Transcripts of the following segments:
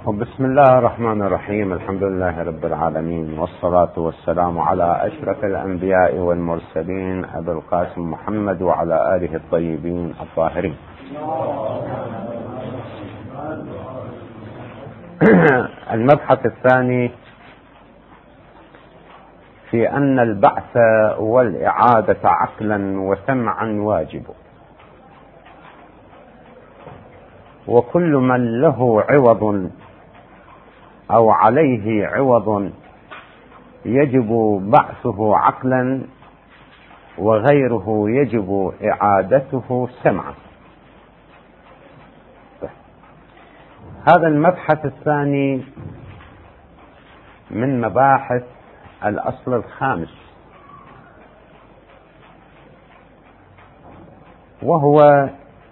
بسم الله الرحمن الرحيم. الحمد لله رب العالمين، والصلاة والسلام على أشرف الأنبياء والمرسلين أبي القاسم محمد وعلى آله الطيبين الطاهرين. المبحث الثاني في أن البعث والإعادة عقلا وسمعا واجب، وكل من له عوض أو عليه عوض يجب بعثه عقلا، وغيره يجب إعادته سمعا. هذا المبحث الثاني من مباحث الأصل الخامس، وهو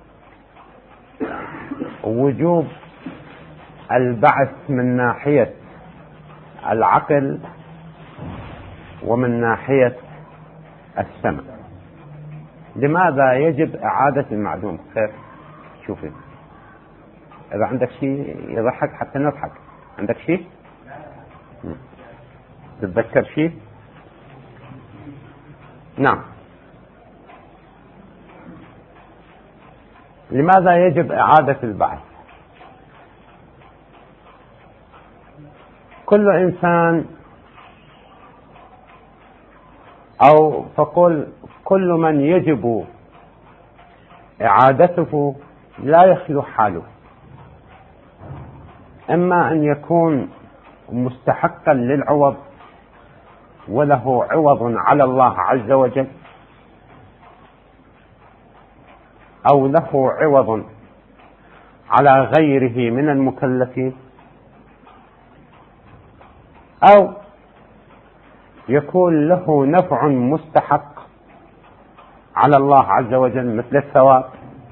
وجوب البعث من ناحية العقل ومن ناحية السمع. لماذا يجب إعادة المعلوم؟ خير، شوفي إذا عندك شيء يضحك حتى نضحك. عندك شيء؟ تتذكر شيء؟ نعم. لماذا يجب إعادة البعث؟ كل إنسان، أو فقل كل من يجب إعادته لا يخلو حاله، إما أن يكون مستحقا للعوض وله عوض على الله عز وجل، أو له عوض على غيره من المكلفين، أو يكون له نفع مستحق على الله عز وجل مثل الثواب،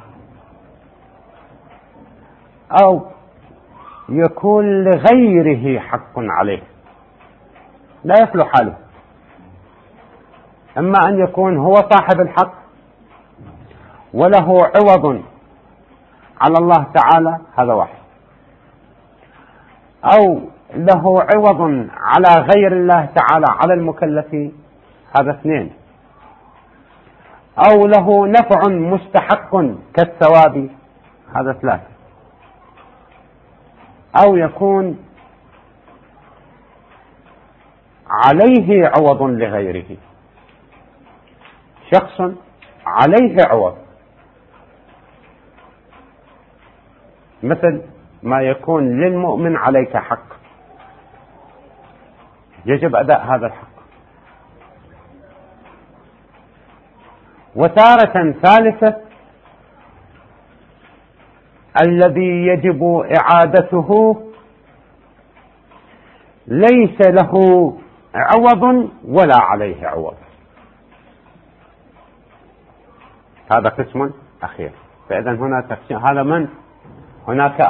أو يكون لغيره حق عليه. لا يخلو حاله، إما أن يكون هو صاحب الحق وله عوض على الله تعالى، هذا واحد، أو له عوض على غير الله تعالى على المكلفين، هذا اثنين، أو له نفع مستحق كالثواب، هذا ثلاثة، أو يكون عليه عوض لغيره، شخص عليه عوض، مثل ما يكون للمؤمن عليك حق، يجب أداء هذا الحق. وتارة ثالثة الذي يجب إعادته ليس له عوض ولا عليه عوض، هذا قسم أخير. فإذا هنا تقسيم. هذا من؟ هناك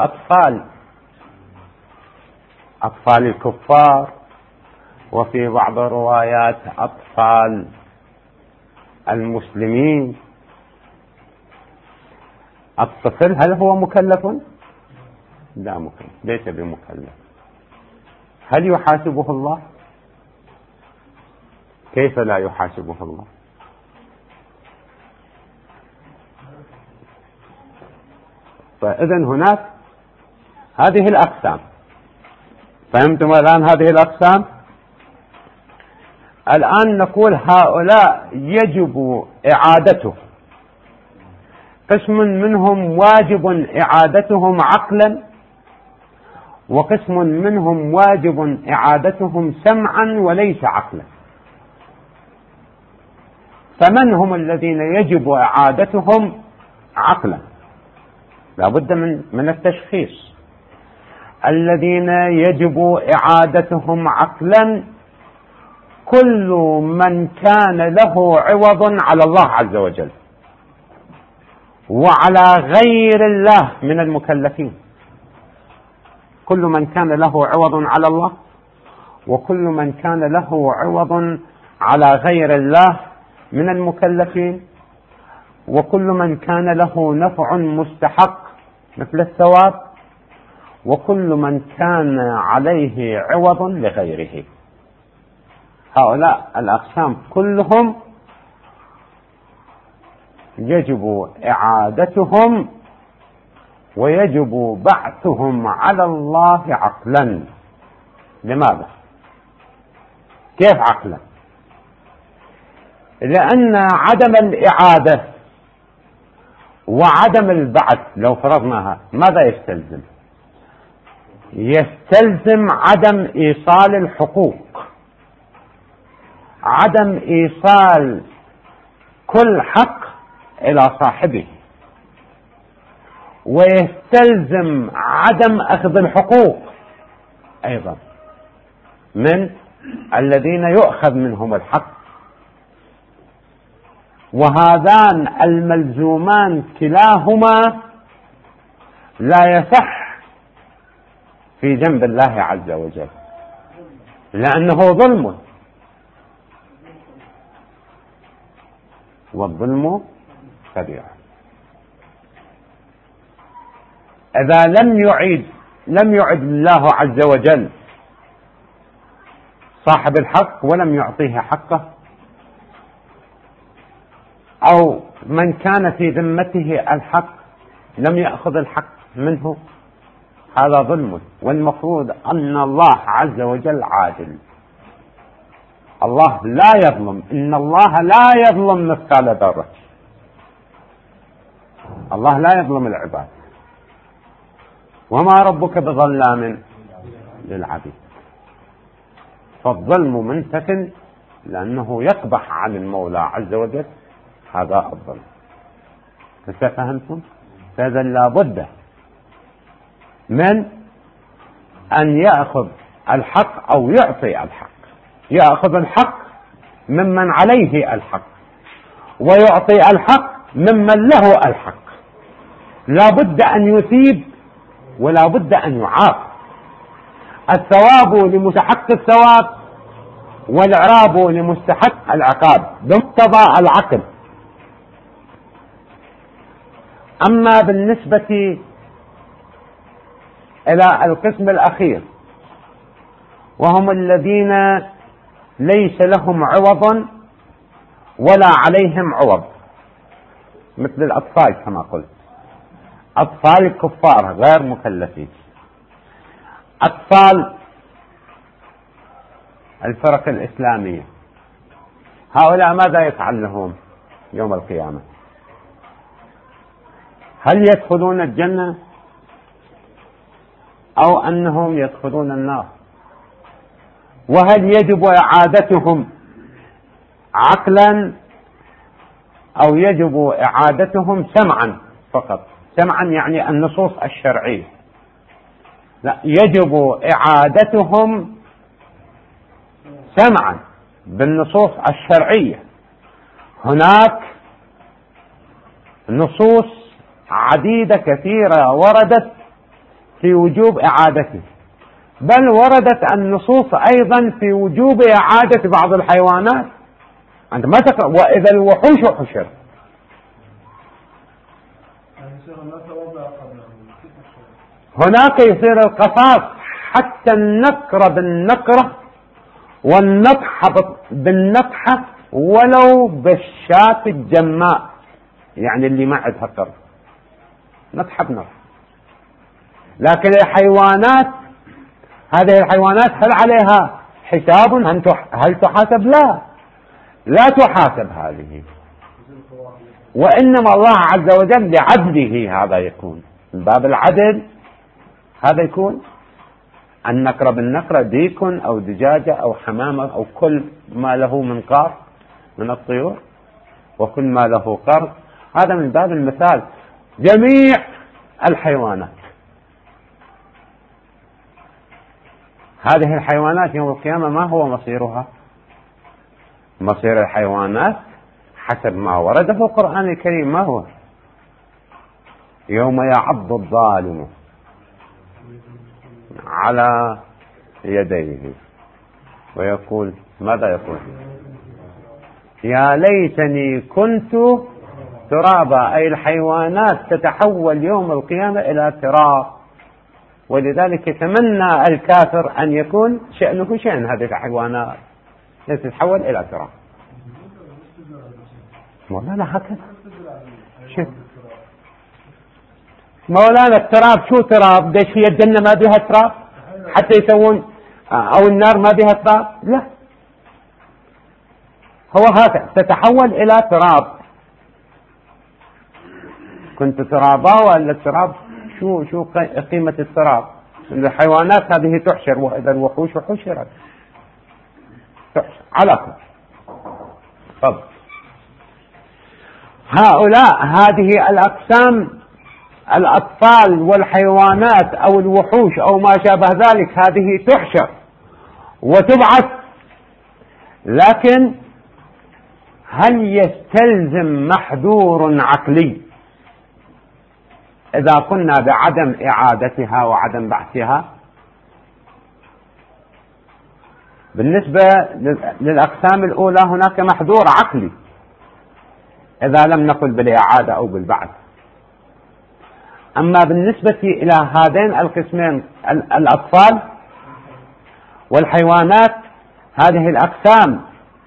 أطفال الكفار، وفي بعض الروايات أطفال المسلمين. الطفل هل هو مكلف؟ لا مكلف، ليس بمكلف. هل يحاسبه الله؟ كيف لا يحاسبه الله؟ فإذا هناك هذه الأقسام. فهمتم الآن هذه الأقسام؟ الآن نقول هؤلاء يجب إعادته. قسم منهم واجب إعادتهم عقلا، وقسم منهم واجب إعادتهم سمعا وليس عقلا. فمن هم الذين يجب إعادتهم عقلا؟ لا بد من التشخيص. الذين يجب إعادتهم عقلا كل من كان له عوض على الله عز وجل وعلى غير الله من المكلفين. كل من كان له عوض على الله، وكل من كان له عوض على غير الله من المكلفين، وكل من كان له نفع مستحق مثل الثواب، وكل من كان عليه عوض لغيره. هؤلاء الأقسام كلهم يجب إعادتهم ويجب بعثهم على الله عقلا. لماذا؟ كيف عقلا؟ لأن عدم الإعادة وعدم البعث لو فرضناها ماذا يستلزم؟ يستلزم عدم إيصال الحقوق، عدم إيصال كل حق إلى صاحبه، ويستلزم عدم أخذ الحقوق أيضا من الذين يؤخذ منهم الحق. وهذان الملزومان كلاهما لا يصح في جنب الله عز وجل، لأنه ظلم، والظلم كبير. إذا لم يعد الله عز وجل صاحب الحق ولم يعطيه حقه، أو من كان في ذمته الحق لم يأخذ الحق منه، هذا ظلم. والمفروض أن الله عز وجل عادل، الله لا يظلم، إن الله لا يظلم مثقال ذرة، الله لا يظلم العباد، وما ربك بظلام للعبيد. فالظلم منتف لأنه يقبح عن المولى عز وجل، هذا الظلم. فهمتم؟ فإذا لابد من أن يأخذ الحق أو يعطي الحق، يأخذ الحق ممن عليه الحق ويعطي الحق ممن له الحق. لابد أن يثيب ولا بد أن يعاقب. الثواب لمستحق الثواب والعقاب لمستحق العقاب بمقتضى العقل. أما بالنسبة إلى القسم الأخير وهم الذين ليس لهم عوض ولا عليهم عوض، مثل الأطفال كما قلت، أطفال الكفار غير مكلفين، أطفال الفرق الإسلامية، هؤلاء ماذا يفعل لهم يوم القيامة؟ هل يدخلون الجنة أو أنهم يدخلون النار؟ وهل يجب إعادتهم عقلا أو يجب إعادتهم سمعا فقط؟ سمعا يعني النصوص الشرعية، لا، يجب إعادتهم سمعا بالنصوص الشرعية. هناك نصوص عديدة كثيرة وردت في وجوب إعادته، بل وردت النصوص أيضا في وجوب إعادة بعض الحيوانات. أنت ما تقرأ وإذا الوحوش حشر، هناك يصير القصاص حتى النقر بالنقرة والنطحة بالنطحة ولو بالشاة الجماء، يعني اللي ما عندها قرض نطحة بنطحة. لكن الحيوانات، هذه الحيوانات هل عليها حساب؟ هل تحاسب؟ لا تحاسب هذه، وإنما الله عز وجل لعدله هذا يكون من باب العدل، هذا يكون النقرة بالنقرة، ديك أو دجاجة أو حمامة أو كل ما له منقار من الطيور وكل ما له قرض، هذا من باب المثال جميع الحيوانات. هذه الحيوانات يوم القيامة ما هو مصيرها؟ مصير الحيوانات حسب ما ورد في القرآن الكريم ما هو؟ يوم يعض الظالم على يديه ويقول، ماذا يقول؟ يا ليتني كنت ترابا، أي الحيوانات تتحول يوم القيامة إلى تراب، ولذلك يتمنى الكافر أن يكون شأنه شأن هذه الحيوانات تتحول إلى تراب. مولانا هكذا شوف مولانا التراب شو تراب؟ ليش هي الجنة ما بها تراب حتى يسوون أو النار ما بها تراب؟ لا، هو هكذا تتحول إلى تراب. كنت ترابا ولا التراب شو قيمة التراب؟ الحيوانات هذه تحشر، وإذا الوحوش حشرت تحشر على كل. طب هؤلاء هذه الأقسام الأطفال والحيوانات أو الوحوش أو ما شابه ذلك هذه تحشر وتبعث، لكن هل يستلزم محذور عقلي إذا قلنا بعدم إعادتها وعدم بعثها؟ بالنسبة للأقسام الأولى هناك محذور عقلي إذا لم نقل بالإعادة أو بالبعث. أما بالنسبة إلى هذين القسمين الأطفال والحيوانات هذه الأقسام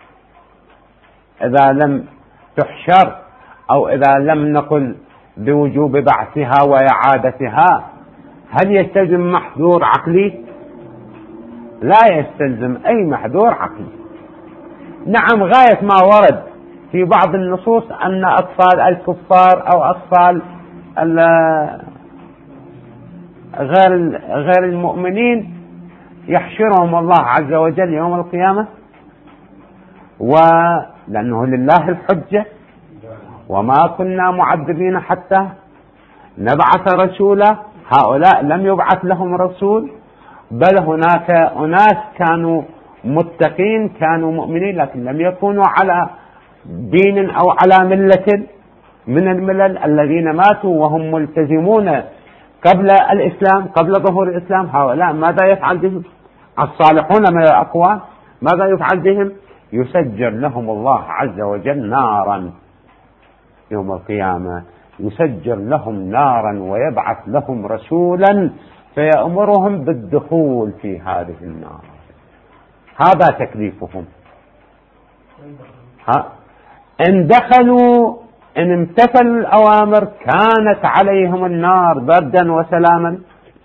إذا لم تحشر أو إذا لم نقل بوجوب بعثها وإعادتها هل يستلزم محذور عقلي؟ لا يستلزم أي محذور عقلي. نعم، غاية ما ورد في بعض النصوص أن أطفال الكفار أو أطفال غير المؤمنين يحشرهم الله عز وجل يوم القيامة، ولأنه لله الحجة وما كنا معذبين حتى نبعث رسولا. هؤلاء لم يبعث لهم رسول، بل هناك أناس كانوا متقين كانوا مؤمنين لكن لم يكونوا على دين أو على ملة من الملل، الذين ماتوا وهم ملتزمون قبل الإسلام قبل ظهور الإسلام. هؤلاء ماذا يفعل بهم؟ الصالحون من الأقوام ماذا يفعل بهم؟ يسجل لهم الله عز وجل نارا يوم القيامة، يسجل لهم نارا ويبعث لهم رسولا فيأمرهم بالدخول في هذه النار. هذا تكليفهم. إن دخلوا إن امتثلوا الأوامر كانت عليهم النار بردا وسلاما،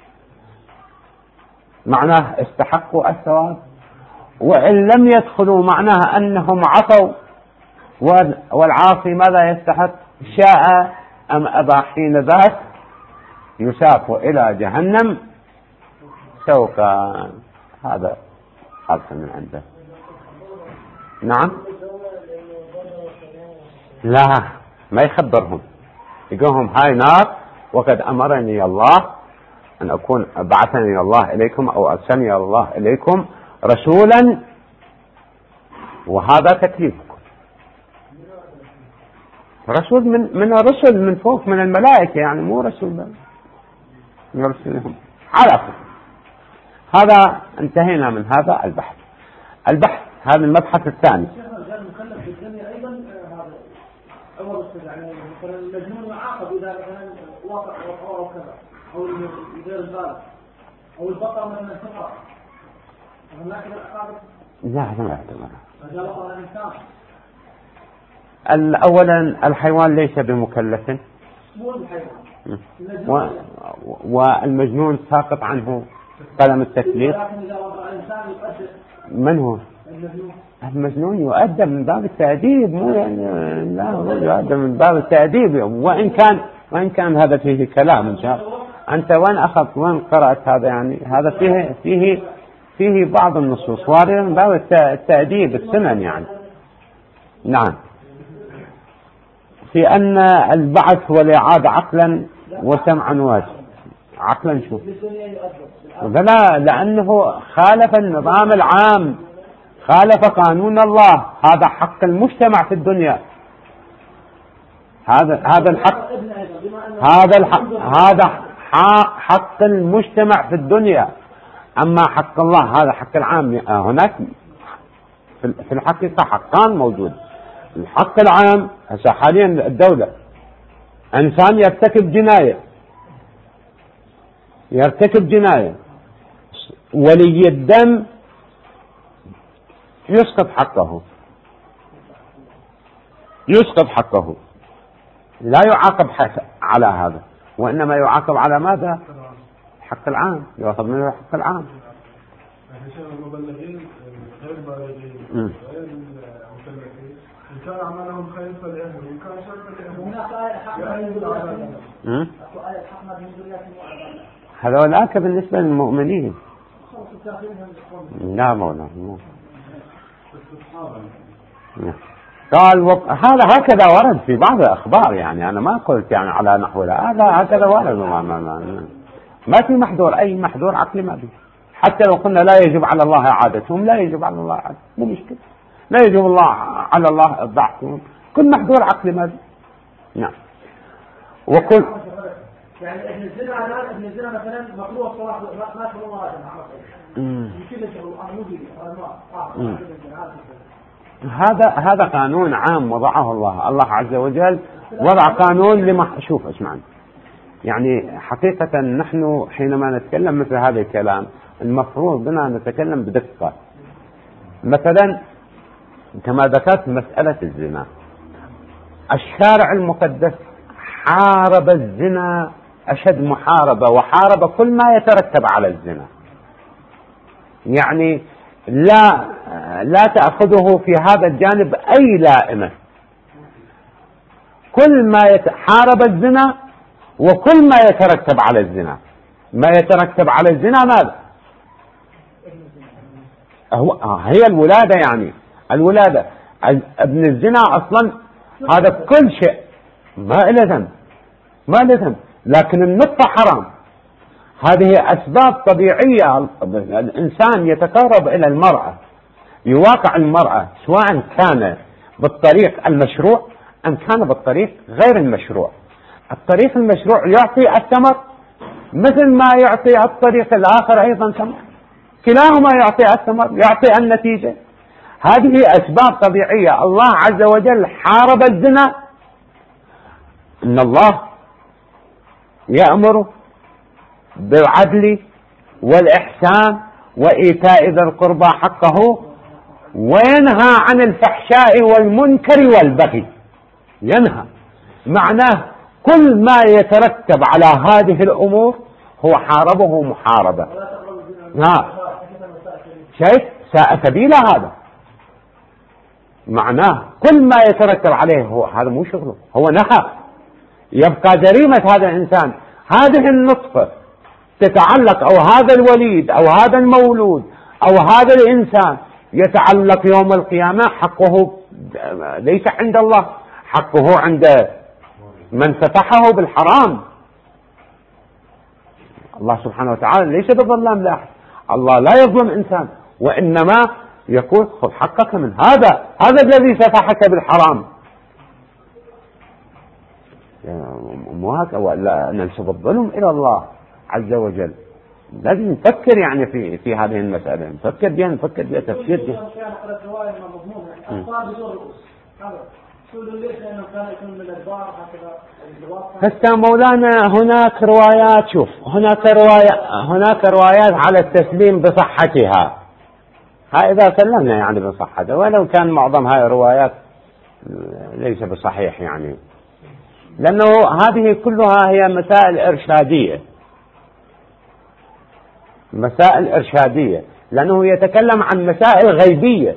معناه استحقوا الثواب. وإن لم يدخلوا معناه أنهم عصوا، والعاصي ماذا يستحق؟ شاء أم أبى حين ذاك يساق إلى جهنم سوقا. هذا خلص من عنده. نعم، لا ما يخبرهم، يقولهم هاي نار وقد أمرني الله أن أكون بعثني الله إليكم أو أرسلني الله إليكم رسولا، وهذا تكليفكم. رسول من الرسل من فوق من الملائكة، يعني مو رسول من رسلهم. على كل هذا انتهينا من هذا البحث هذا المبحث الثاني. يعني مثلا المجنون يعاقب اذا كان واقع او كذا او غير البالغ او البقره مثلا تقرا هناك العقاب. لا ما يعتبر. اولا الحيوان ليس بمكلف، والمجنون ساقط عنه قلم التكليف. من هو المجنون؟ يؤدب من باب التأديب، مو يعني لا هو يؤدب من باب التأديب. وإن كان هذا فيه كلام إن شاء الله. أنت وين أخذت وين قرأت هذا؟ يعني هذا فيه بعض النصوص واردة من باب التأديب السنن يعني. نعم، في أن البعث والإعادة عقلا وسمعا واجب. عقلا شو؟ لا، لأنه خالف النظام العام، خالف قانون الله. هذا حق المجتمع في الدنيا. هذا الحق هذا حق المجتمع في الدنيا. أما حق الله هذا حق العام. هناك في الحقيقة حقان موجود. الحق العام هسه حاليا الدولة إنسان يرتكب جناية يرتكب جناية، ولي الدم يسقط حقه، لا يعاقب على هذا، وإنما يعاقب على ماذا؟ حق العام، يأخذ منه حق العام. المبلغين غير بالغين غير المكلفين، إن كان عملهم خير فليأهل، وإن كان شر فليأهل. هذولاك بالنسبة للمؤمنين. لا مولانا قال هكذا ورد في بعض الأخبار، يعني أنا ما قلت يعني على نحو هذا، هكذا ورد. ما في محذور، أي محذور عقلي ما في. حتى لو قلنا لا يجب على الله إعادتهم، لا يجب على الله إعادتهم، مو مشكلة. لا يجب على الله ضعفهم، كل محذور عقلي ما في. نعم. وكل يعني ابن الزنا مثلا مكروه الصلاة ما شاء الله هذا قانون عام وضعه الله عز وجل، وضع قانون شوف اسمعني، يعني حقيقة نحن حينما نتكلم مثل هذا الكلام المفروض بنا نتكلم بدقة. مثلا كما ذكرت مسألة الزنا، الشارع المقدس حارب الزنا أشد محاربة، وحارب كل ما يترتب على الزنا، يعني لا تأخذه في هذا الجانب أي لائمة. كل ما حارب الزنا وكل ما يترتب على الزنا. ما يترتب على الزنا ماذا؟ هي الولادة، يعني الولادة ابن الزنا أصلا هذا كل شيء ما له ذنب، لكن النطفة حرام. هذه أسباب طبيعية، الإنسان يتقرب إلى المرأة، يواقع المرأة، سواء كان بالطريق المشروع أم كان بالطريق غير المشروع. الطريق المشروع يعطي الثمر مثل ما يعطي الطريق الآخر أيضا ثمر، كلاهما يعطي الثمر، يعطي النتيجة. هذه أسباب طبيعية. الله عز وجل حارب الزنا. إن الله يأمر بالعدل والإحسان وإيتاء ذي القربى حقه وينهى عن الفحشاء والمنكر والبغي. ينهى معناه كل ما يترتب على هذه الأمور هو حاربه محاربة. شايف ساء سبيل هذا، معناه كل ما يترتب عليه هو هذا مو شغله، هو نهى. يبقى جريمة هذا الإنسان، هذه النطفة تتعلق، أو هذا الوليد أو هذا المولود أو هذا الإنسان يتعلق يوم القيامة، حقه ليس عند الله، حقه عند من فتحه بالحرام. الله سبحانه وتعالى ليس بظلام لاحد، الله لا يظلم إنسان، وإنما يقول خذ حقك من هذا الذي فتحك بالحرام. مو هكذا، ولا ننسب الظلم إلى الله عز وجل. لازم نفكر يعني في هذه المسألة، نفكر بها تفكير بها. هسه مولانا هناك روايات، شوف هناك روايات على التسليم بصحتها، إذا سلمنا يعني بصحتها، ولو كان معظم هاي الروايات ليس بصحيح، يعني لأنه هذه كلها هي مسائل إرشادية، لأنه يتكلم عن مسائل غيبية،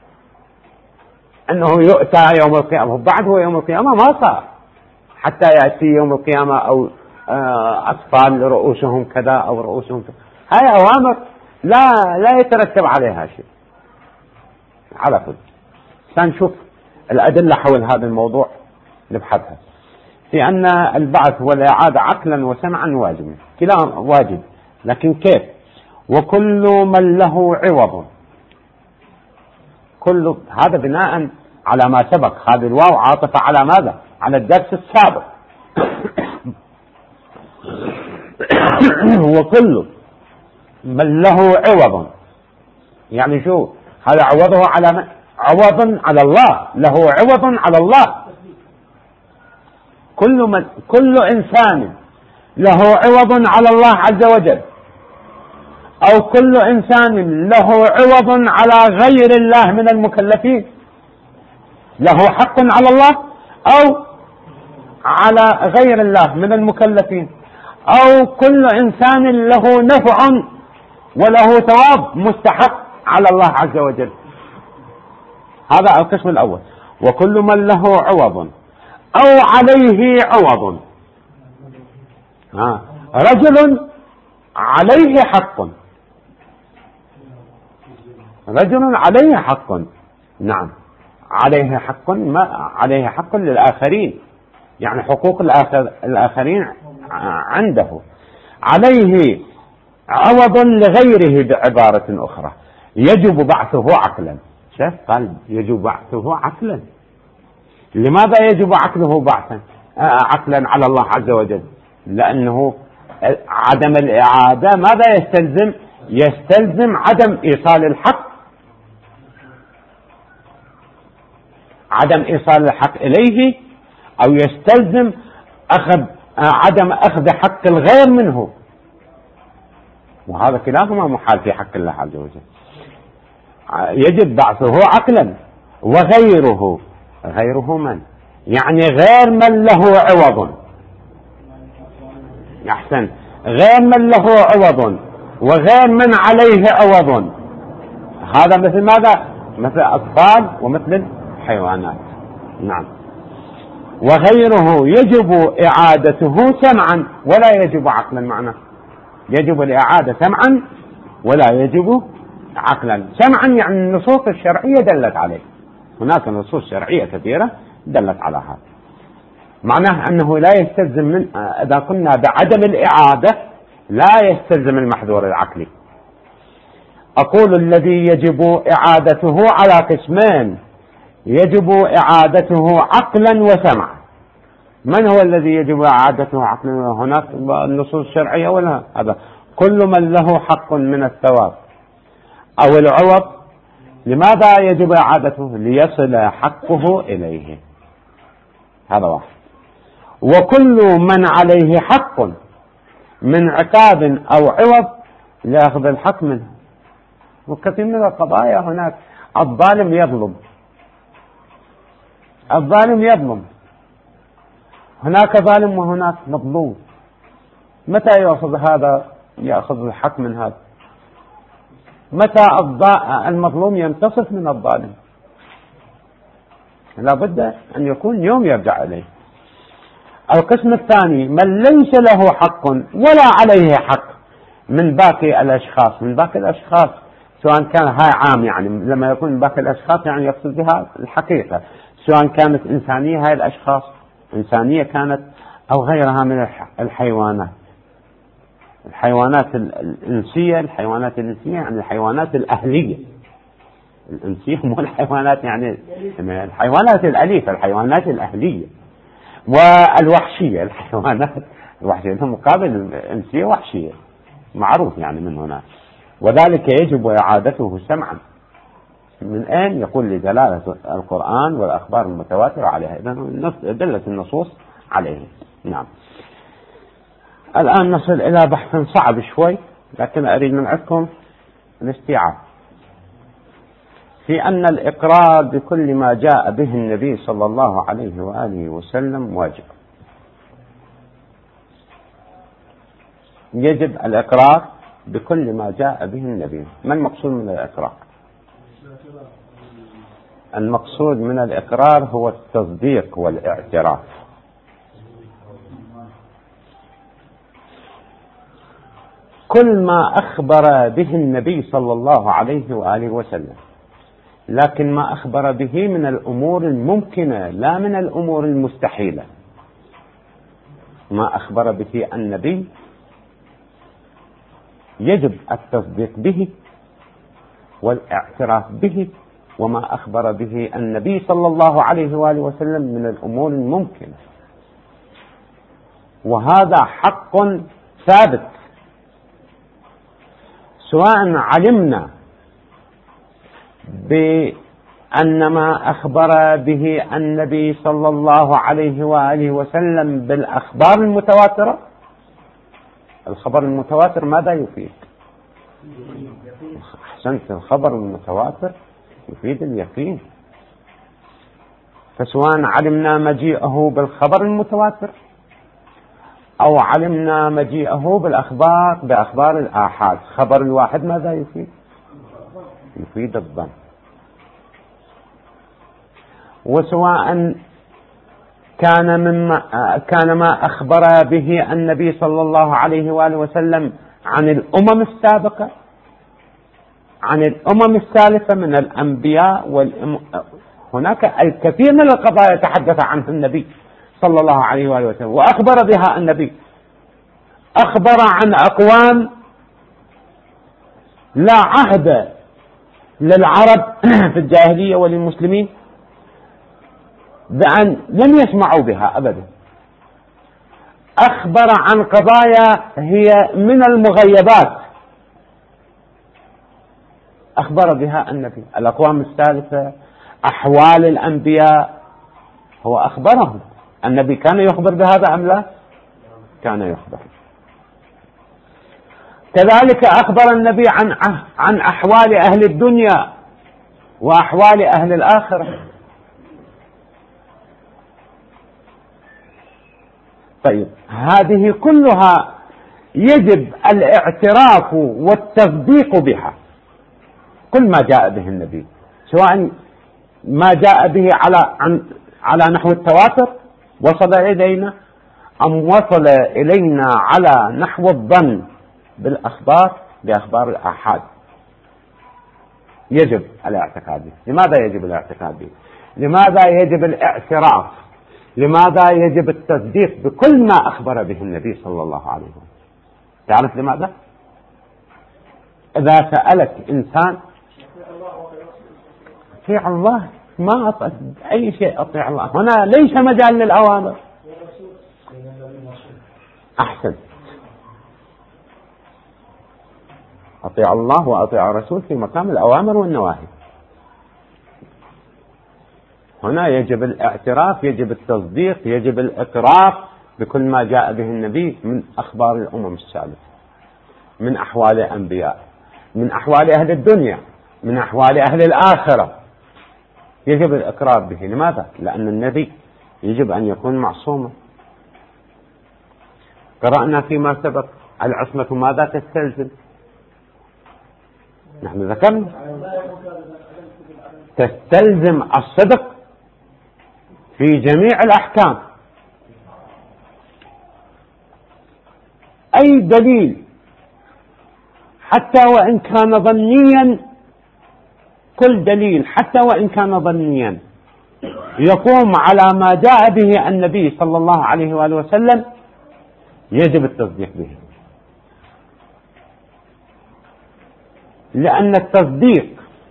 أنه يؤتى يوم القيامة، بعد هو يوم القيامة ما صار، حتى يأتي يوم القيامة أو أطفال رؤوسهم كذا أو رؤوسهم كذا. هاي أوامر لا يترتب عليها شيء. على كل سنشوف الأدلة حول هذا الموضوع نبحثها، في أن البعث والإعادة عقلا وسمعا واجب، كلاهما واجب، لكن كيف؟ وكل من له عوض، كل هذا بناء على ما سبق، هذه الواو عاطفة على ماذا؟ على الدرس السابق. وكل من له عوض، يعني شو هذا؟ عوضه على من؟ عوض على الله، له عوض على الله. كل إنسان له عوض على الله عز وجل، أو كل إنسان له عوض على غير الله من المكلفين له حق على الله أو على غير الله من المكلفين، أو كل إنسان له نفع وله ثواب مستحق على الله عز وجل. هذا القسم الأول. وكل من له عوض أو عليه عوض، رجل عليه حق، رجل عليه حق، نعم عليه حق، ما عليه حق للآخرين، يعني حقوق الآخرين عنده، عليه عوض لغيره بعبارة أخرى يجب بعثه عقلا. شايف قال يجب بعثه عقلا. لماذا يجب عقله بعثا عقلا على الله عز وجل؟ لأنه عدم الإعادة ماذا يستلزم عدم إيصال الحق، عدم إيصال الحق إليه، أو يستلزم عدم أخذ حق الغير منه، وهذا كلاهما محال في حق الله عز وجل. يجب بعثه عقلا. وغيره، غيره من؟ يعني غير من له عوض، أحسن، غير من له عوض وغير من عليه عوض. هذا مثل ماذا؟ مثل الأطفال ومثل الحيوانات. نعم. وغيره يجب إعادته سمعا ولا يجب عقلا. معناه يجب الإعادة سمعا ولا يجب عقلا. سمعا يعني النصوص الشرعية دلت عليه، هناك نصوص شرعية كثيرة دلت على هذا. معناه أنه لا يستلزم من، إذا قلنا بعدم الإعادة لا يستلزم المحذور العقلي. أقول الذي يجب إعادته على قسمين: يجب إعادته عقلا وسمعا. من هو الذي يجب إعادته عقلا؟ هناك النصوص الشرعية ولا هذا؟ كل من له حق من الثواب أو العوض. لماذا يجب إعادته؟ ليصل حقه إليه. هذا واحد. وكل من عليه حق من عقاب أو عوض لأخذ الحق منه. وكثير من القضايا هناك الظالم يظلم، الظالم يظلم، هناك ظالم وهناك مظلوم. متى يأخذ الحق من هذا؟ متى المظلوم ينتصف من الظالم؟ لا بد أن يكون يوم يرجع إليه. القسم الثاني: من ليس له حق ولا عليه حق من باقي الأشخاص. من باقي الأشخاص سواء كان هاي عام، يعني لما يكون من باقي الأشخاص يعني يقصد بها الحقيقة، سواء كانت إنسانية، هاي الأشخاص إنسانية كانت أو غيرها من الحيوانات. الحيوانات الإنسية، الحيوانات الإنسية يعني الحيوانات الأهلية. الإنسية مو الحيوانات يعني الحيوانات الأليفة، الحيوانات الأهلية. والوحشية، الحيوانات الوحشية مقابل الإنسية وحشية، معروف يعني من هنا. وذلك يجب إعادته سمعا. من أين؟ يقول لدلالة القرآن والأخبار المتواترة عليها، إذن دلت النصوص عليه. نعم. الآن نصل إلى بحث صعب شوي، لكن أريد من عندكم الاستيعاب في أن الإقرار بكل ما جاء به النبي صلى الله عليه وآله وسلم واجب. يجب الإقرار بكل ما جاء به النبي. ما المقصود من الإقرار؟ المقصود من الإقرار هو التصديق والاعتراف. كل ما أخبر به النبي صلى الله عليه وآله وسلم، لكن ما أخبر به من الأمور الممكنة لا من الأمور المستحيلة. ما أخبر به النبي يجب التصديق به والاعتراف به، وما أخبر به النبي صلى الله عليه وآله وسلم من الأمور الممكنة، وهذا حق ثابت. سواء علمنا بأن ما أخبر به النبي صلى الله عليه وآله وسلم بالأخبار المتواترة الخبر المتواتر ماذا يفيد؟ أحسنت، الخبر المتواتر يفيد اليقين. فسواء علمنا مجيئه بالخبر المتواتر أو علمنا مجيئه بأخبار الآحاد، خبر الواحد ماذا يفيد؟ يفيد الظن. وسواء كان ما أخبر به النبي صلى الله عليه وآله وسلم عن الأمم السابقة، عن الأمم السالفة من الأنبياء هناك الكثير من القضايا تحدث عنها النبي صلى الله عليه وآله وسلم وأخبر بها النبي. أخبر عن أقوام لا عهد للعرب في الجاهلية وللمسلمين بأن لم يسمعوا بها أبدا. أخبر عن قضايا هي من المغيبات أخبر بها النبي، الأقوام السالفة، أحوال الأنبياء، هو أخبرهم. النبي كان يخبر بهذا أم لا؟ كان يخبر. كذلك أخبر النبي عن أحوال أهل الدنيا وأحوال أهل الآخرة. طيب، هذه كلها يجب الاعتراف والتصديق بها، كل ما جاء به النبي، سواء ما جاء به على نحو التواتر وصل إلينا أم وصل إلينا على نحو الظن بأخبار الآحاد، يجب الاعتقاد به. لماذا يجب الاعتقاد به؟ لماذا يجب الاعتراف؟ لماذا يجب التصديق بكل ما أخبر به النبي صلى الله عليه وسلم؟ تعرف لماذا؟ إذا سألك إنسان أطيع الله، ما أطيع أي شيء، أطيع الله، هنا ليس مجال للأوامر. أحسن، أطيع الله وأطيع الرسول في مقام الأوامر والنواهي. هنا يجب الاعتراف، يجب التصديق، يجب الإقرار بكل ما جاء به النبي من أخبار الأمم السابقة، من أحوال الأنبياء، من أحوال أهل الدنيا، من أحوال أهل الآخرة، يجب الإقرار به. لماذا؟ لأن النبي يجب أن يكون معصوما. قرأنا فيما سبق العصمة ماذا تستلزم؟ نحن ذكرنا تستلزم الصدق في جميع الأحكام. أي دليل حتى وإن كان ظنيا، كل دليل حتى وإن كان ظنيا يقوم على ما جاء به النبي صلى الله عليه وآله وسلم يجب التصديق به، لأن التصديق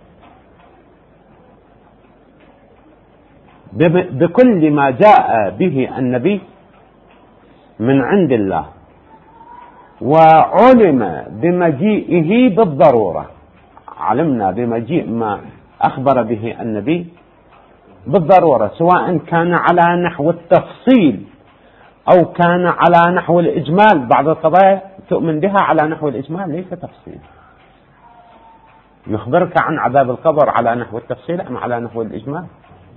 بكل ما جاء به النبي من عند الله وعلم بمجيئه بالضرورة، علمنا بمجيء ما أخبر به النبي بالضرورة، سواء كان على نحو التفصيل أو كان على نحو الإجمال. بعض القضايا تؤمن بها على نحو الإجمال ليس تفصيل. يخبرك عن عذاب القبر على نحو التفصيل أم على نحو الإجمال؟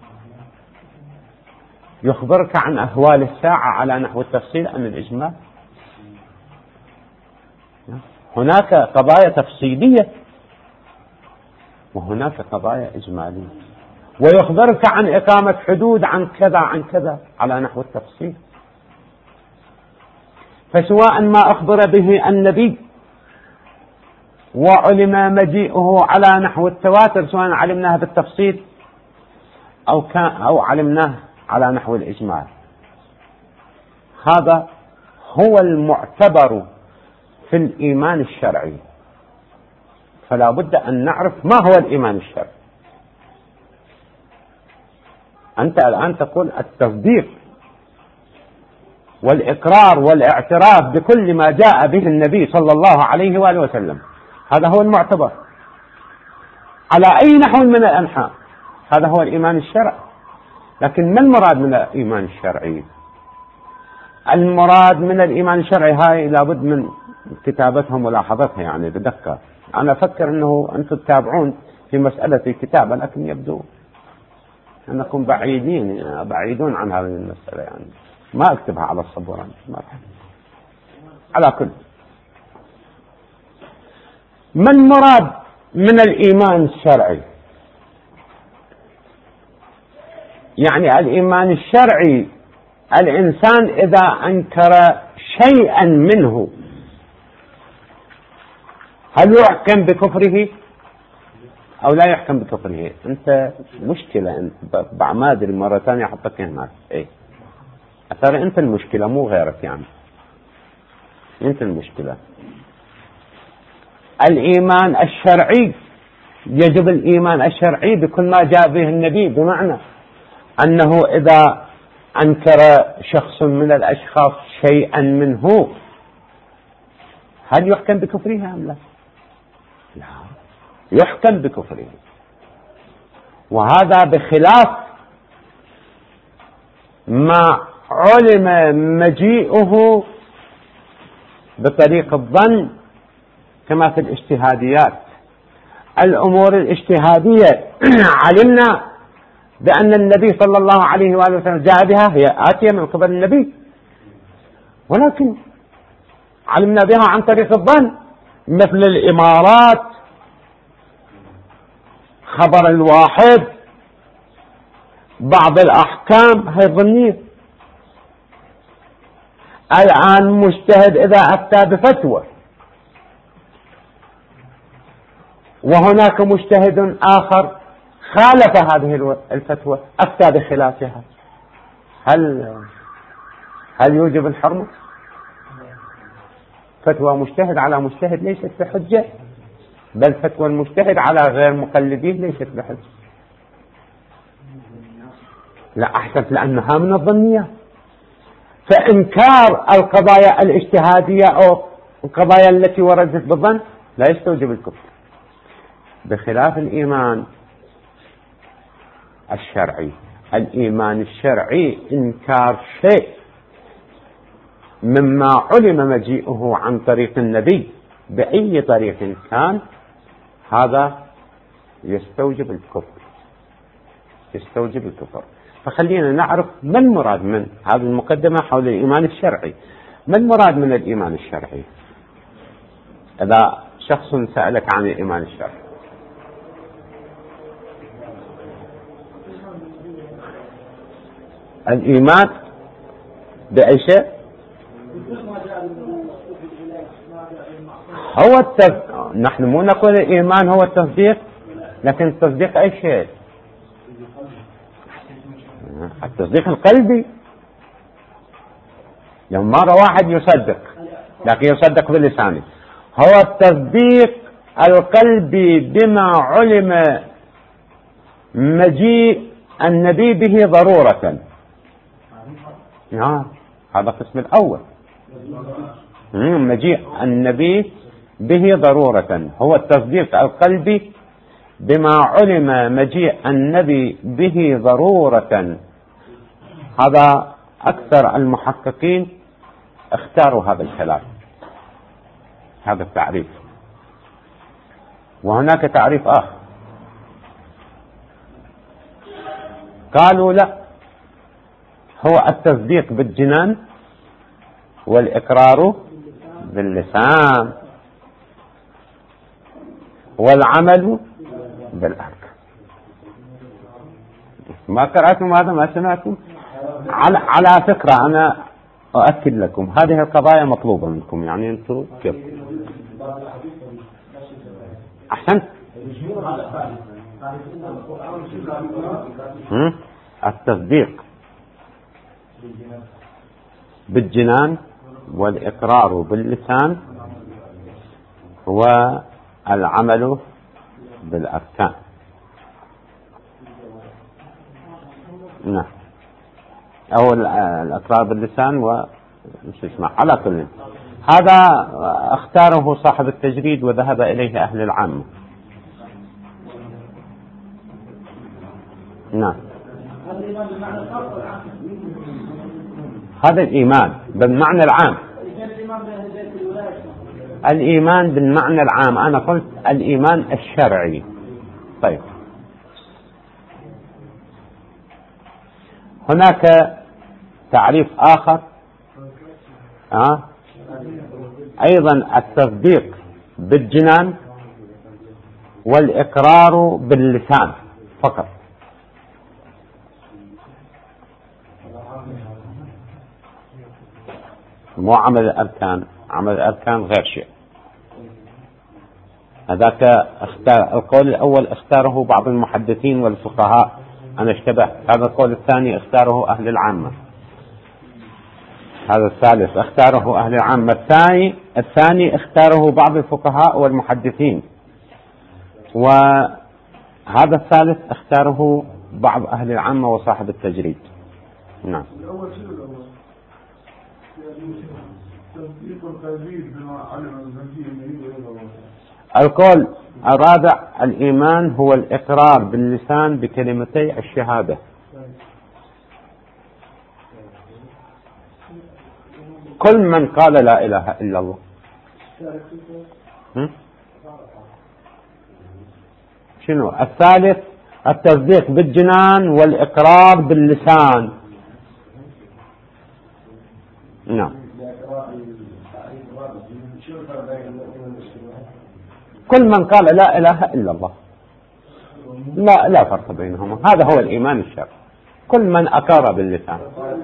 يخبرك عن أهوال الساعة على نحو التفصيل أم الإجمال؟ هناك قضايا تفصيلية وهناك قضايا إجمالية. ويخبرك عن إقامة حدود عن كذا عن كذا على نحو التفصيل. فسواء ما أخبر به النبي وعلم مجيئه على نحو التواتر، سواء علمناه بالتفصيل أو علمناه على نحو الإجمال، هذا هو المعتبر في الإيمان الشرعي. فلا بد أن نعرف ما هو الإيمان الشرعي. أنت الآن تقول التصديق والإقرار والاعتراف بكل ما جاء به النبي صلى الله عليه وآله وسلم، هذا هو المعتبر على أي نحو من الأنحاء، هذا هو الإيمان الشرعي. لكن ما المراد من الإيمان الشرعي؟ المراد من الإيمان الشرعي هاي لابد من كتابتها ملاحظتها يعني بدقة. أنا أفكر أنه أنتم تتابعون في مسألة الكتابة، لكن يبدو أنكم بعيدون عن هذه المسألة، يعني ما أكتبها على السبورة. على كل، ما المراد من الإيمان الشرعي؟ يعني الإيمان الشرعي الإنسان إذا أنكر شيئا منه هل يحكم بكفره أو لا يحكم بكفره؟ أنت مشكلة، أنت ما أدري مرة ثانية أحطك هناك. إيه ترى أنت المشكلة مو غيرك، يعني أنت المشكلة. الإيمان الشرعي، يجب الإيمان الشرعي بكل ما جاء به النبي، بمعنى أنه إذا أنكر شخص من الأشخاص شيئا منه هل يحكم بكفره أم لا؟ لا، يحكم بكفره. وهذا بخلاف ما علم مجيئه بطريق الظن كما في الاجتهاديات. الأمور الاجتهادية علمنا بأن النبي صلى الله عليه وآله وسلم جاء بها، هي آتية من قبل النبي، ولكن علمنا بها عن طريق الظن، مثل الإمارات، خبر الواحد، بعض الأحكام هي ظنية. الآن مجتهد إذا أفتى بفتوى وهناك مجتهد آخر خالف هذه الفتوى أفتى بخلافها، هل يوجب الحرمة؟ فتوى مجتهد على مجتهد ليست بحجة، بل فتوى المجتهد على غير مقلديه ليست بحجة. لا، أحسن، لأنها من الظنيات. فإنكار القضايا الاجتهادية أو القضايا التي وردت بالظن لا يستوجب الكفر، بخلاف الإيمان الشرعي. الإيمان الشرعي إنكار شيء مما علم مجيئه عن طريق النبي بأي طريق كان، هذا يستوجب الكفر، يستوجب الكفر. فخلينا نعرف ما المراد من هذه المقدمة حول الإيمان الشرعي. ما المراد من الإيمان الشرعي؟ إذا شخص سألك عن الإيمان الشرعي، الإيمان بأي شيء؟ نحن مو نقول الإيمان هو التصديق، لكن التصديق أي شيء؟ التصديق القلبي. لما مرة واحد يصدق، لكن يصدق بلسانه، هو التصديق القلبي بما علم مجيء النبي به ضرورة. هذا القسم الأول، مجيء النبي به ضرورة، هو التصديق القلبي بما علم مجيء النبي به ضرورة. هذا أكثر المحققين اختاروا هذا الكلام، هذا التعريف. وهناك تعريف آخر قالوا لا، هو التصديق بالجنان والإقرار باللسان والعمل بالأركان. ما قرأتم هذا؟ ما سمعتم؟ على فكرة أنا أؤكد لكم هذه القضايا مطلوبة منكم، يعني أنتم كيف أحسنت. التصديق بالجنان والإقرار باللسان والعمل بالأركان. نعم، أو الإقرار باللسان ومش اسمع. على كل هذا اختاره صاحب التجريد وذهب إليه أهل العامة. نعم، هذا الإيمان بالمعنى العام. الإيمان بالمعنى العام، أنا قلت الإيمان الشرعي. طيب، هناك تعريف آخر أيضا، التصديق بالجنان والإقرار باللسان فقط. مو عمل الأركان، عمل الأركان غير شيء. هذاك القول الأول اختاره بعض المحدثين والفقهاء، أنا اشتبهت. هذا القول الثاني اختاره أهل العامة، هذا الثالث اختاره أهل العامة، الثاني اختاره بعض الفقهاء والمحدثين، وهذا الثالث اختاره بعض أهل العامة وصاحب التجريد. نعم. الأول شيء الأول تصديق القلبي بما علم الزكي. القول الرابع الإيمان هو الإقرار باللسان بكلمتي الشهادة. كل من قال لا إله إلا الله. شنو الثالث؟ التصديق بالجنان والإقرار باللسان. نعم. كل من قال لا إله إلا الله، لا فرق بينهما، هذا هو الإيمان الشرعي. كل من أقر باللسان،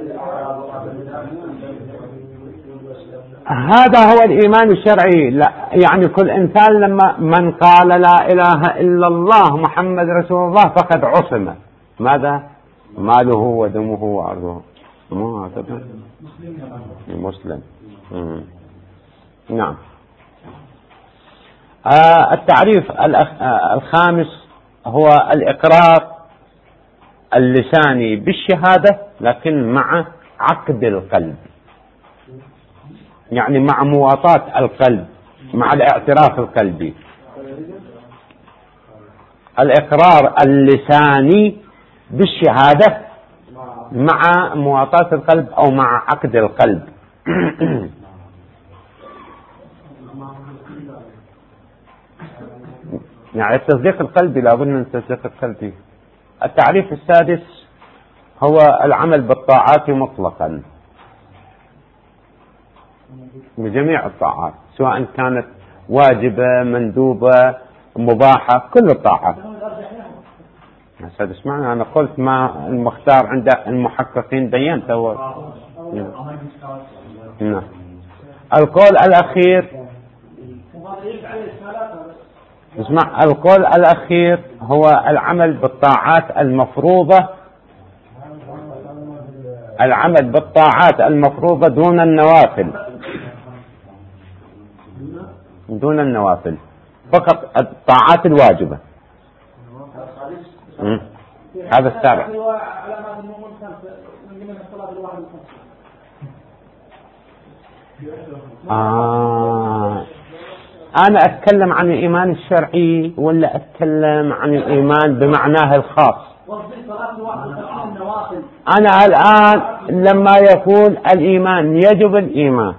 هذا هو الإيمان الشرعي. لا يعني كل إنسان لما من قال لا إله إلا الله محمد رسول الله فقد عصم ماذا؟ ماله ودمه وعرضه. مسلم. نعم. التعريف الخامس هو الإقرار اللساني بالشهادة لكن مع عقد القلب، يعني مع مواطاة القلب، مع الاعتراف القلبي. الإقرار اللساني بالشهادة مع مواطاة القلب أو مع عقد القلب. يعني التصديق القلبي لا بد من التصديق القلبي. التعريف السادس هو العمل بالطاعات مطلقا، بجميع الطاعات سواء كانت واجبة مندوبة مباحة، كل الطاعات. السادس معنى أنا قلت ما المختار عند المحققين بينت هو. نعم. القول الأخير، اسمع، القول الأخير هو العمل بالطاعات المفروضة، العمل بالطاعات المفروضة دون النوافل، دون النوافل، فقط الطاعات الواجبة. هذا السابع. أنا أتكلم عن الإيمان الشرعي ولا أتكلم عن الإيمان بمعناه الخاص؟ أنا الآن لما يقول الإيمان يجب الإيمان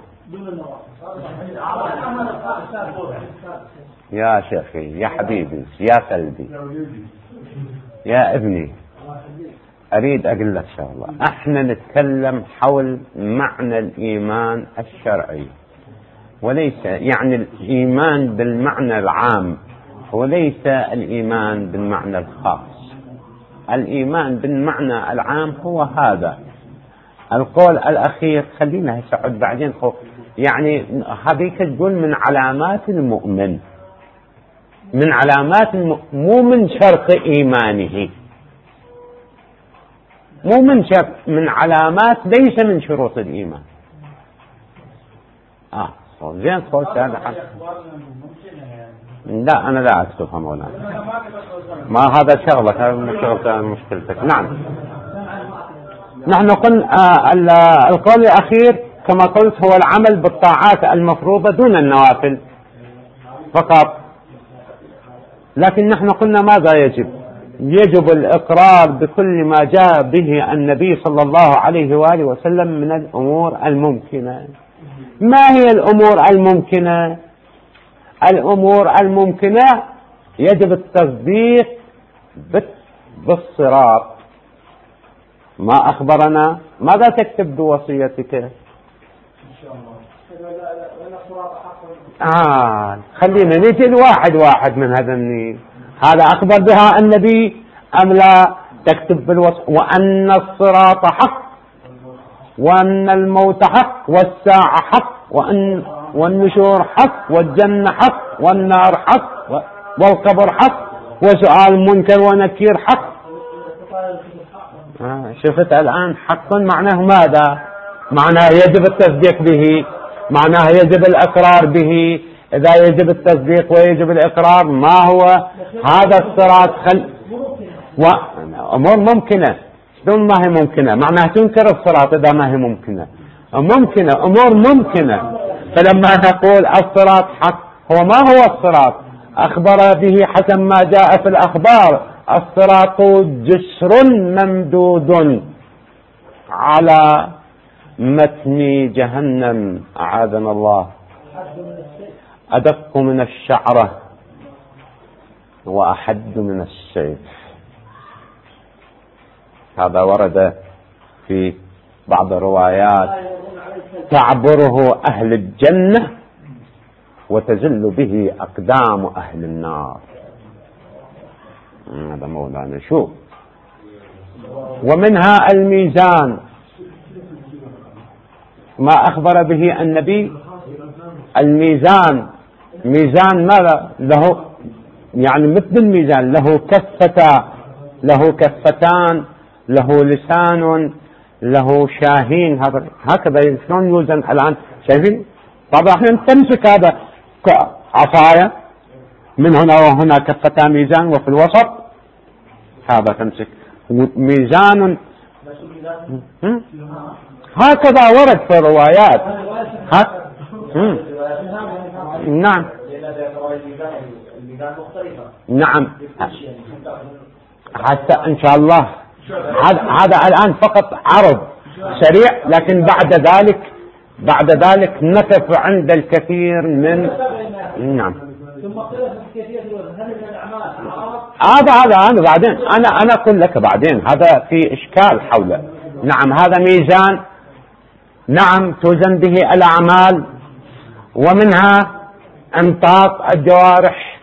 يا شيخي يا حبيبي يا قلبي يا ابني، أريد أقول لك شغلة. احنا نتكلم حول معنى الإيمان الشرعي وليس يعني الإيمان بالمعنى العام، وليس الإيمان بالمعنى الخاص. الإيمان بالمعنى العام هو هذا. القول الأخير خلينا هسعد بعدين يعني هذيك تقول من علامات المؤمن، من علامات مو من شرط إيمانه، مو من شرط، من علامات ليس من شروط الإيمان. زين قلت هذا حق. لا أنا لا أكتبها مولانا، ما هذا شغلك، هذا شغلة مشكلتك. نعم. نحن قلنا القول الأخير كما قلت هو العمل بالطاعات المفروضة دون النوافل فقط. لكن نحن قلنا ماذا يجب؟ يجب الإقرار بكل ما جاء به النبي صلى الله عليه وآله وسلم من الأمور الممكنة. ما هي الأمور الممكنة؟ الأمور الممكنة يجب التصديق بالصراط. ما أخبرنا. ماذا تكتب بوصيتك؟ خلينا نجي الواحد واحد من هذا النيل. هذا أخبر بها النبي أم لا؟ تكتب وأن الصراط حق، وأن الموت حق، والساعة حق، والنشور حق، والجنة حق، والنار حق، والقبر حق، وسؤال منكر ونكير حق. شفت الآن حق معناه ماذا؟ معناه يجب التصديق به، معناه يجب الإقرار به. إذا يجب التصديق ويجب الإقرار، ما هو هذا الصراط؟ أمور ممكنة. شلون ما هي ممكنة؟ معناه تنكر الصراط إذا ما هي ممكنة. ممكنة، أمور ممكنة. فلما نقول الصراط حق، هو ما هو الصراط؟ أخبر به حسب ما جاء في الأخبار: الصراط جسر ممدود على متن جهنم، أعاذنا الله، أدق من الشعرة وأحد من السيف. هذا ورد في بعض الروايات: تعبره أهل الجنة وتزل به أقدام أهل النار. هذا مولانا. شوف، ومنها الميزان، ما أخبر به النبي. الميزان، ميزان ماذا له؟ يعني مثل الميزان، له كفتان، له لسان، له شاهين. هكذا شلون يوزن الآن؟ شايفين؟ طبعا تمسك هذا عصاية، من هنا وهنا كفتان ميزان، وفي الوسط هذا تمسك ميزان. هكذا ورد في الروايات. نعم نعم. حتى إن شاء الله هذا الآن فقط عرض سريع، لكن بعد ذلك نقف عند الكثير من. نعم. هذا بعدين أنا أقول لك بعدين، هذا في إشكال حوله. نعم، هذا ميزان، نعم، توزن به الأعمال، ومنها انطاق الجوارح.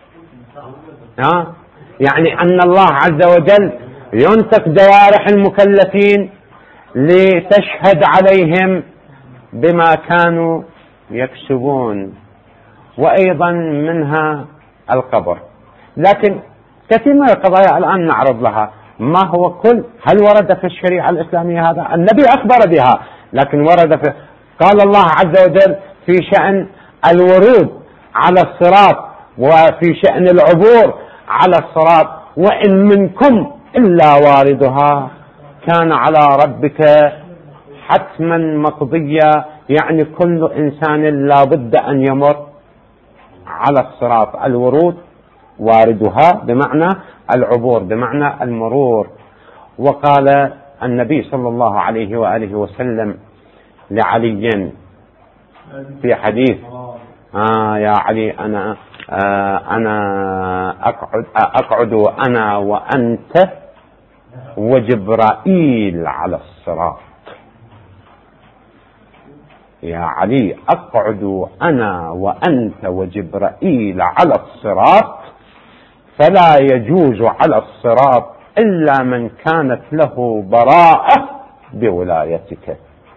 يعني أن الله عز وجل ينطق جوارح المكلفين لتشهد عليهم بما كانوا يكسبون، وأيضا منها القبر. لكن كثير من القضايا الآن نعرض لها. ما هو هل ورد في الشريعة الإسلامية هذا؟ النبي أخبر بها، لكن ورد قال الله عز وجل في شأن الورود على الصراط، وفي شأن العبور على الصراط: وإن منكم إلا واردها كان على ربك حتما مقضيا. يعني كل إنسان لا بد أن يمر على الصراط. الورود واردها بمعنى العبور، بمعنى المرور. وقال النبي صلى الله عليه وآله وسلم لعلي في حديث: يا علي، أنا أقعد أنا وأنت وجبرائيل على الصراط. يا علي، أقعد أنا وأنت وجبرائيل على الصراط، فلا يجوز على الصراط إلا من كانت له براءة بولايتك.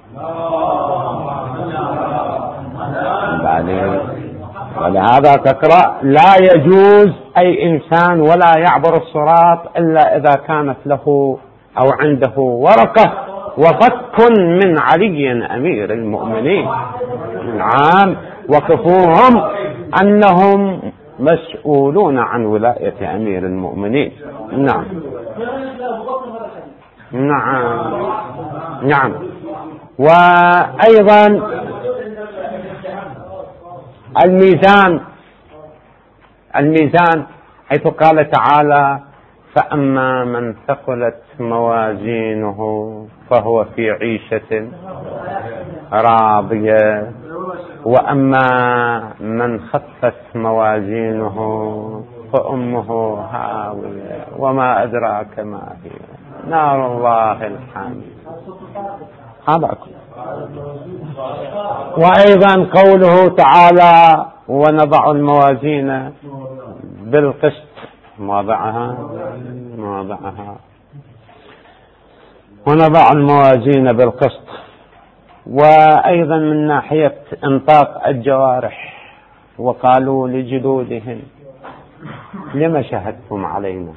ولهذا تقرأ: لا يجوز أي إنسان ولا يعبر الصراط إلا إذا كانت له أو عنده ورقة وفك من علي أمير المؤمنين. نعم، وكفوهم أنهم مسؤولون عن ولاية أمير المؤمنين. نعم نعم نعم. وأيضا الميزان حيث قال تعالى: فأما من ثقلت موازينه فهو في عيشة راضية. وأما من خفت موازينه فأمه هاوية وما أدراك ما هي نار الله الحامية. هذا. وأيضا قوله تعالى ونضع الموازين بالقسط مواضعها ونضع الموازين بالقسط. وأيضا من ناحية انطاق الجوارح وقالوا لجلودهم لما شهدتم علينا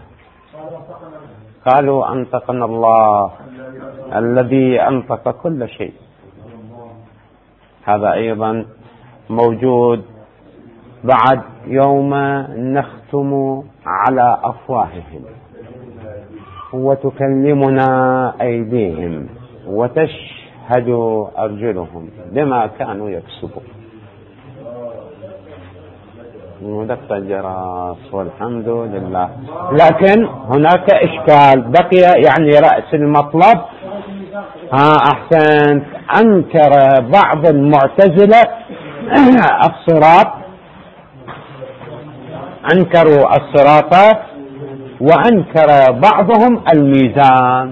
قالوا أنطقنا الله الذي أنطق كل شيء. هذا أيضا موجود بعد يوم نختم على أفواههم وتكلمنا أيديهم وتشهد أرجلهم بما كانوا يكسبون. ودق الجرس والحمد لله. لكن هناك إشكال بقي، يعني رأس المطلب. أحسنت. أنكر بعض المعتزلة الصراط، أنكروا الصراط، وأنكر بعضهم الميزان.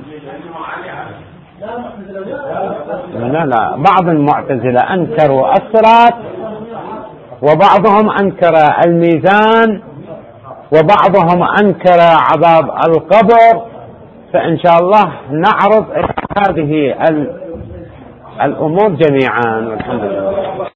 لا، بعض المعتزلة أنكروا الصراط، وبعضهم أنكر الميزان، وبعضهم أنكر عذاب القبر. فإن شاء الله نعرض هذه الأمور جميعا والحمد لله.